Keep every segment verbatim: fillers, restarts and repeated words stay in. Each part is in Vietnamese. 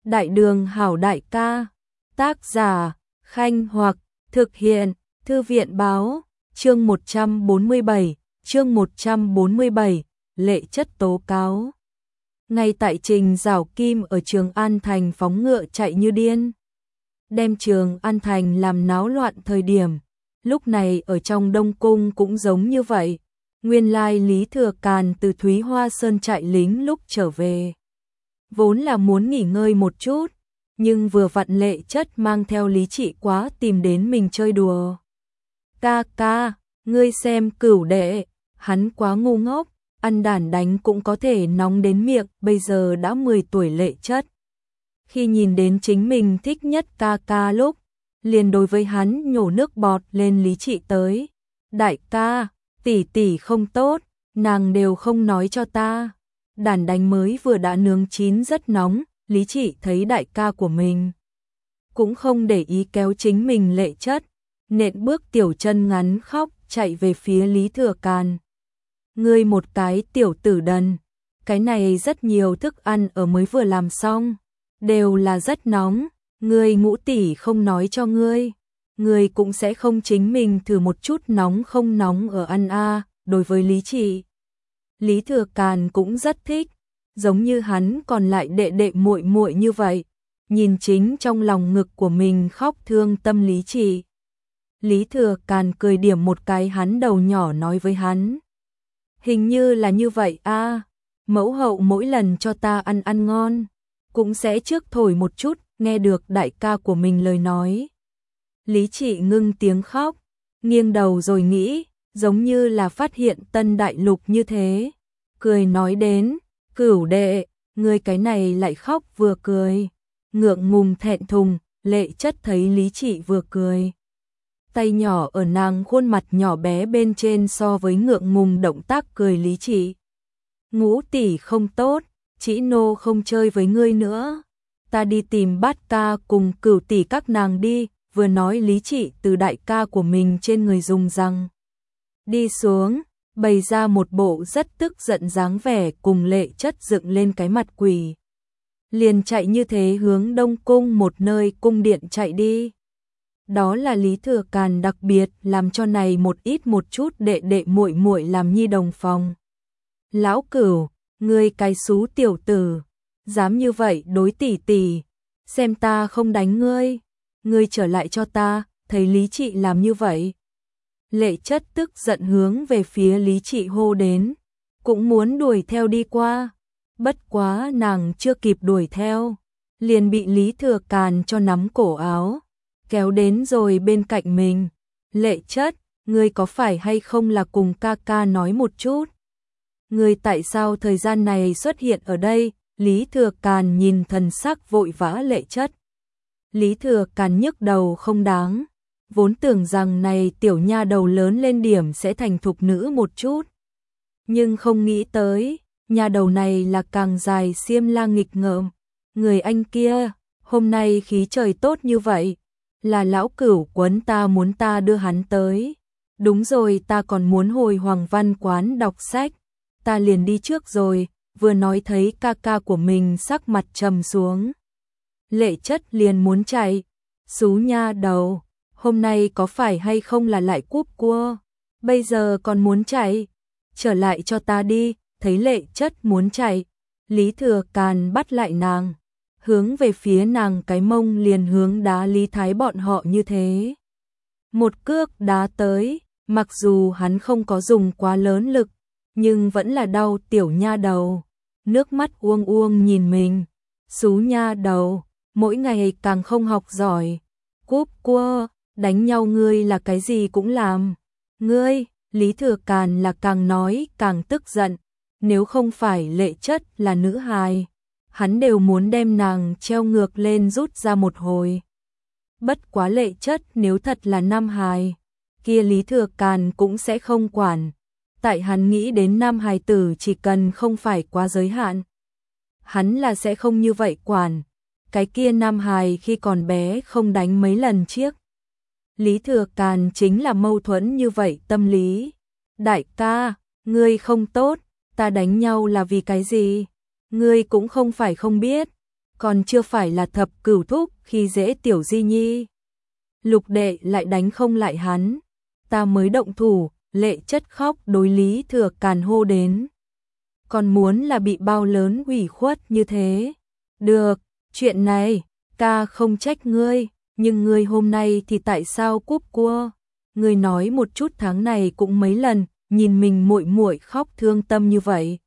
Đại đường hảo đại ca. Tác giả, Khanh Hoặc, thực hiện, Thư viện báo, chương một trăm bốn mươi bảy, chương một trăm bốn mươi bảy, lệ chất tố cáo. Ngay tại Trình Giảo Kim ở Trường An Thành phóng ngựa chạy như điên, đem Trường An Thành làm náo loạn thời điểm, lúc này ở trong Đông Cung cũng giống như vậy. Nguyên lai Lý Thừa Càn từ Thúy Hoa Sơn chạy lính lúc trở về, vốn là muốn nghỉ ngơi một chút, nhưng vừa vặn Lệ Chất mang theo Lý Trị Quá tìm đến mình chơi đùa. Ca ca, ngươi xem Cửu đệ, hắn quá ngu ngốc, ăn đản đánh cũng có thể nóng đến miệng, bây giờ đã mười tuổi Lệ Chất. Khi nhìn đến chính mình thích nhất ca ca lúc, liền đối với hắn nhổ nước bọt lên Lý Trị tới. Đại ca, tỷ tỷ không tốt, nàng đều không nói cho ta. Đản đánh mới vừa đã nướng chín rất nóng, Lý Trị thấy đại ca của mình cũng không để ý kéo chính mình Lệ Chất, nện bước tiểu chân ngắn khóc chạy về phía Lý Thừa Càn. Ngươi một cái tiểu tử đần, cái này rất nhiều thức ăn ở mới vừa làm xong, đều là rất nóng, ngươi ngũ tỷ không nói cho ngươi, ngươi cũng sẽ không chính mình thử một chút nóng không nóng ở ăn a. À. Đối với Lý Trị, Lý Thừa Càn cũng rất thích, giống như hắn còn lại đệ đệ muội muội như vậy, nhìn chính trong lòng ngực của mình khóc thương tâm Lý Trị. Lý Thừa Càn cười điểm một cái hắn đầu nhỏ nói với hắn. Hình như là như vậy a, à, mẫu hậu mỗi lần cho ta ăn ăn ngon, cũng sẽ trước thổi một chút, nghe được đại ca của mình lời nói. Lý Trị ngưng tiếng khóc, nghiêng đầu rồi nghĩ, giống như là phát hiện tân đại lục như thế. Cười nói đến, Cửu đệ, ngươi cái này lại khóc vừa cười. Ngượng ngùng thẹn thùng, Lệ Chất thấy Lý Trị vừa cười. Tay nhỏ ở nàng khuôn mặt nhỏ bé bên trên so với ngượng ngùng động tác cười Lý Trị. Ngũ tỷ không tốt, chỉ nô không chơi với ngươi nữa. Ta đi tìm Bát ca cùng Cửu tỷ các nàng đi, vừa nói Lý Trị từ đại ca của mình trên người dùng răng đi xuống, bày ra một bộ rất tức giận dáng vẻ cùng Lệ Chất dựng lên cái mặt quỷ. Liền chạy như thế hướng Đông Cung một nơi cung điện chạy đi. Đó là Lý Thừa Càn đặc biệt làm cho này một ít một chút đệ đệ muội muội làm nhi đồng phòng. Lão Cửu, ngươi cái xú tiểu tử, dám như vậy đối tỷ tỷ, xem ta không đánh ngươi, ngươi trở lại cho ta. Thấy Lý Trị làm như vậy, Lệ Chất tức giận hướng về phía Lý Trị hô đến, cũng muốn đuổi theo đi qua, bất quá nàng chưa kịp đuổi theo, liền bị Lý Thừa Càn cho nắm cổ áo, kéo đến rồi bên cạnh mình. Lệ Chất, ngươi có phải hay không là cùng ca ca nói một chút? Ngươi tại sao thời gian này xuất hiện ở đây? Lý Thừa Càn nhìn thần sắc vội vã Lệ Chất. Lý Thừa Càn nhức đầu không đáng, vốn tưởng rằng này tiểu nha đầu lớn lên điểm sẽ thành thục nữ một chút. Nhưng không nghĩ tới, nha đầu này là càng dài xiêm la nghịch ngợm. Người anh kia, hôm nay khí trời tốt như vậy, là lão Cửu quấn ta muốn ta đưa hắn tới. Đúng rồi, ta còn muốn hồi Hoàng Văn quán đọc sách, ta liền đi trước rồi. Vừa nói thấy ca ca của mình sắc mặt trầm xuống, Lệ Chất liền muốn chạy. Xú nha đầu, hôm nay có phải hay không là lại cúp cua, bây giờ còn muốn chạy, trở lại cho ta đi. Thấy Lệ Chất muốn chạy, Lý Thừa Càn bắt lại nàng, hướng về phía nàng cái mông liền hướng đá Lý Thái bọn họ như thế. Một cước đá tới, mặc dù hắn không có dùng quá lớn lực, nhưng vẫn là đau tiểu nha đầu, nước mắt uông uông nhìn mình. Xú nha đầu, mỗi ngày càng không học giỏi, cúp cua, đánh nhau ngươi là cái gì cũng làm. Ngươi, Lý Thừa Càn là càng nói càng tức giận, nếu không phải Lệ Chất là nữ hài, hắn đều muốn đem nàng treo ngược lên rút ra một hồi. Bất quá Lệ Chất nếu thật là nam hài, kia Lý Thừa Càn cũng sẽ không quản, tại hắn nghĩ đến nam hài tử chỉ cần không phải quá giới hạn, hắn là sẽ không như vậy quản. Cái kia nam hài khi còn bé không đánh mấy lần chiếc. Lý Thừa Càn chính là mâu thuẫn như vậy tâm lý. Đại ca, ngươi không tốt, ta đánh nhau là vì cái gì? Ngươi cũng không phải không biết, còn chưa phải là thập cửu thúc khi dễ tiểu di nhi. Lục đệ lại đánh không lại hắn, ta mới động thủ, Lệ Chất khóc đối Lý Thừa Càn hô đến. Còn muốn là bị bao lớn ủy khuất như thế. Được, chuyện này, ca không trách ngươi, nhưng ngươi hôm nay thì tại sao cúp cua? Ngươi nói một chút tháng này cũng mấy lần, nhìn mình muội muội khóc thương tâm như vậy.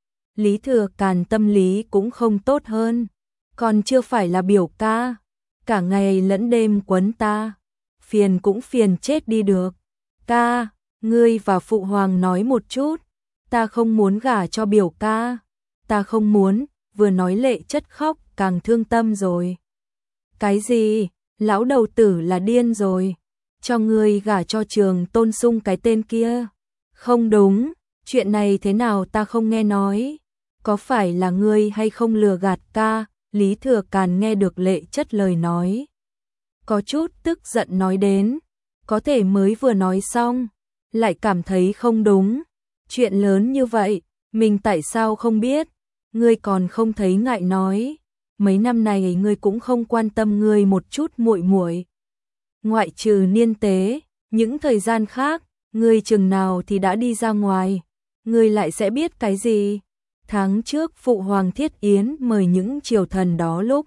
Lý Thừa Càn tâm lý cũng không tốt hơn, còn chưa phải là biểu ca, cả ngày lẫn đêm quấn ta, phiền cũng phiền chết đi được. Ca, ngươi và phụ hoàng nói một chút, ta không muốn gả cho biểu ca, ta không muốn, vừa nói Lệ Chất khóc càng thương tâm rồi. Cái gì, lão đầu tử là điên rồi, cho ngươi gả cho Trường Tôn Sung cái tên kia. Không đúng, chuyện này thế nào ta không nghe nói, có phải là ngươi hay không lừa gạt ca? Lý Thừa Càn nghe được Lệ Chất lời nói, có chút tức giận nói đến, có thể mới vừa nói xong, lại cảm thấy không đúng. Chuyện lớn như vậy, mình tại sao không biết, ngươi còn không thấy ngại nói, mấy năm này ngươi cũng không quan tâm ngươi một chút muội muội. Ngoại trừ niên tế, những thời gian khác, ngươi chừng nào thì đã đi ra ngoài, ngươi lại sẽ biết cái gì? Tháng trước Phụ Hoàng Thiết Yến mời những triều thần đó lúc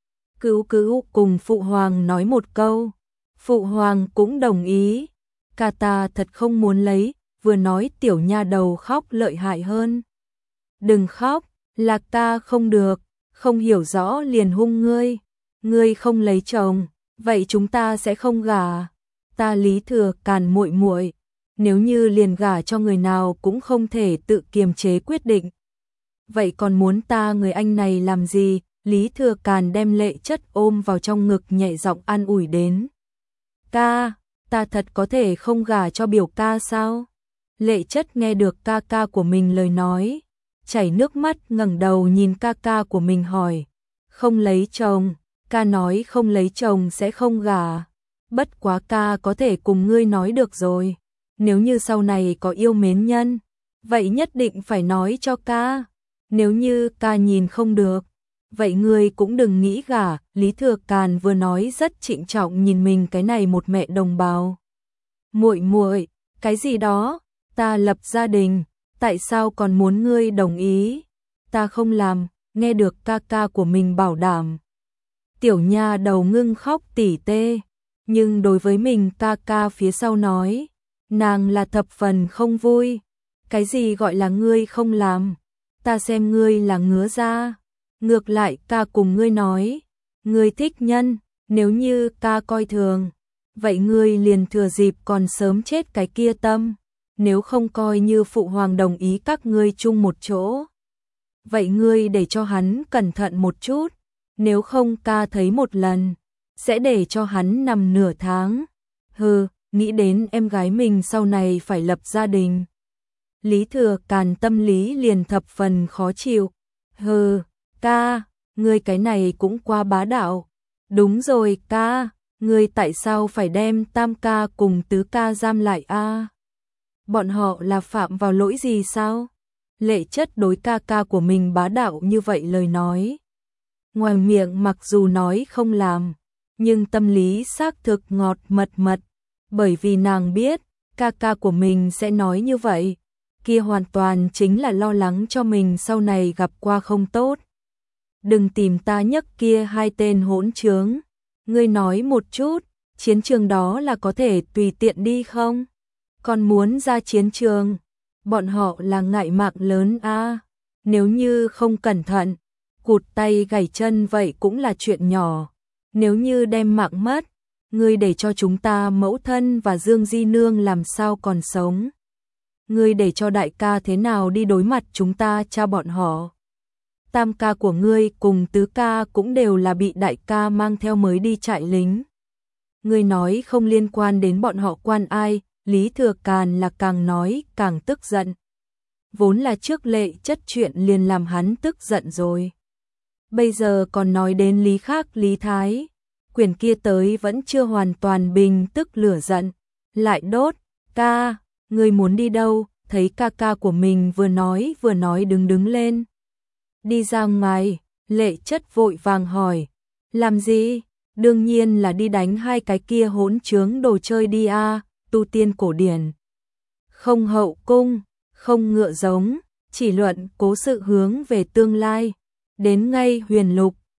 Cứu Cứu cùng Phụ Hoàng nói một câu, Phụ Hoàng cũng đồng ý, ca ta thật không muốn lấy, vừa nói tiểu nha đầu khóc lợi hại hơn. Đừng khóc, là ca không được, không hiểu rõ liền hung ngươi, ngươi không lấy chồng, vậy chúng ta sẽ không gả. Ta Lý Thừa Càn muội muội, nếu như liền gả cho người nào cũng không thể tự kiềm chế quyết định. Vậy còn muốn ta người anh này làm gì? Lý Thừa Càn đem Lệ Chất ôm vào trong ngực nhẹ giọng an ủi đến. Ca, ta thật có thể không gả cho biểu ca sao? Lệ Chất nghe được ca ca của mình lời nói, chảy nước mắt ngẩng đầu nhìn ca ca của mình hỏi. Không lấy chồng, ca nói không lấy chồng sẽ không gả. Bất quá ca có thể cùng ngươi nói được rồi. Nếu như sau này có yêu mến nhân, vậy nhất định phải nói cho ca. Nếu như ca nhìn không được, vậy ngươi cũng đừng nghĩ gả. Lý Thừa Càn vừa nói rất trịnh trọng nhìn mình cái này một mẹ đồng bào. Muội muội, cái gì đó, ta lập gia đình, tại sao còn muốn ngươi đồng ý? Ta không làm, nghe được ca ca của mình bảo đảm. Tiểu nha đầu ngưng khóc tỉ tê, nhưng đối với mình ca ca phía sau nói, nàng là thập phần không vui. Cái gì gọi là ngươi không làm? Ta xem ngươi là ngứa ra. Ngược lại ca cùng ngươi nói, ngươi thích nhân, nếu như ca coi thường, vậy ngươi liền thừa dịp còn sớm chết cái kia tâm, nếu không coi như phụ hoàng đồng ý các ngươi chung một chỗ. Vậy ngươi để cho hắn cẩn thận một chút, nếu không ca thấy một lần, sẽ để cho hắn nằm nửa tháng. Hừ, nghĩ đến em gái mình sau này phải lập gia đình. Lý Thừa Càn tâm lý liền thập phần khó chịu. Hừ, ca, ngươi cái này cũng quá bá đạo. Đúng rồi ca, ngươi tại sao phải đem tam ca cùng tứ ca giam lại a? Bọn họ là phạm vào lỗi gì sao? Lệ Chất đối ca ca của mình bá đạo như vậy lời nói. Ngoài miệng mặc dù nói không làm, nhưng tâm lý xác thực ngọt mật mật, bởi vì nàng biết, ca ca của mình sẽ nói như vậy, kia hoàn toàn chính là lo lắng cho mình sau này gặp qua không tốt. Đừng tìm ta nhắc kia hai tên hỗn trướng, ngươi nói một chút, chiến trường đó là có thể tùy tiện đi không? Còn muốn ra chiến trường, bọn họ là ngại mạng lớn a, nếu như không cẩn thận, cụt tay gãy chân vậy cũng là chuyện nhỏ. Nếu như đem mạng mất, ngươi để cho chúng ta mẫu thân và Dương Di Nương làm sao còn sống? Ngươi để cho đại ca thế nào đi đối mặt chúng ta cha bọn họ? Tam ca của ngươi cùng tứ ca cũng đều là bị đại ca mang theo mới đi trại lính. Ngươi nói không liên quan đến bọn họ quan ai? Lý Thừa Càn là càng nói càng tức giận. Vốn là trước Lệ Chất chuyện liền làm hắn tức giận rồi. Bây giờ còn nói đến Lý khác Lý Thái. Quyền kia tới vẫn chưa hoàn toàn bình tức lửa giận. Lại đốt, ca, ngươi muốn đi đâu? Thấy ca ca của mình vừa nói vừa nói đứng đứng lên. Đi ra ngoài, Lệ Chất vội vàng hỏi, làm gì? Đương nhiên là đi đánh hai cái kia hỗn trướng đồ chơi đi a, tu tiên cổ điển. Không hậu cung, không ngựa giống, chỉ luận cố sự hướng về tương lai. Đến ngay huyền lục,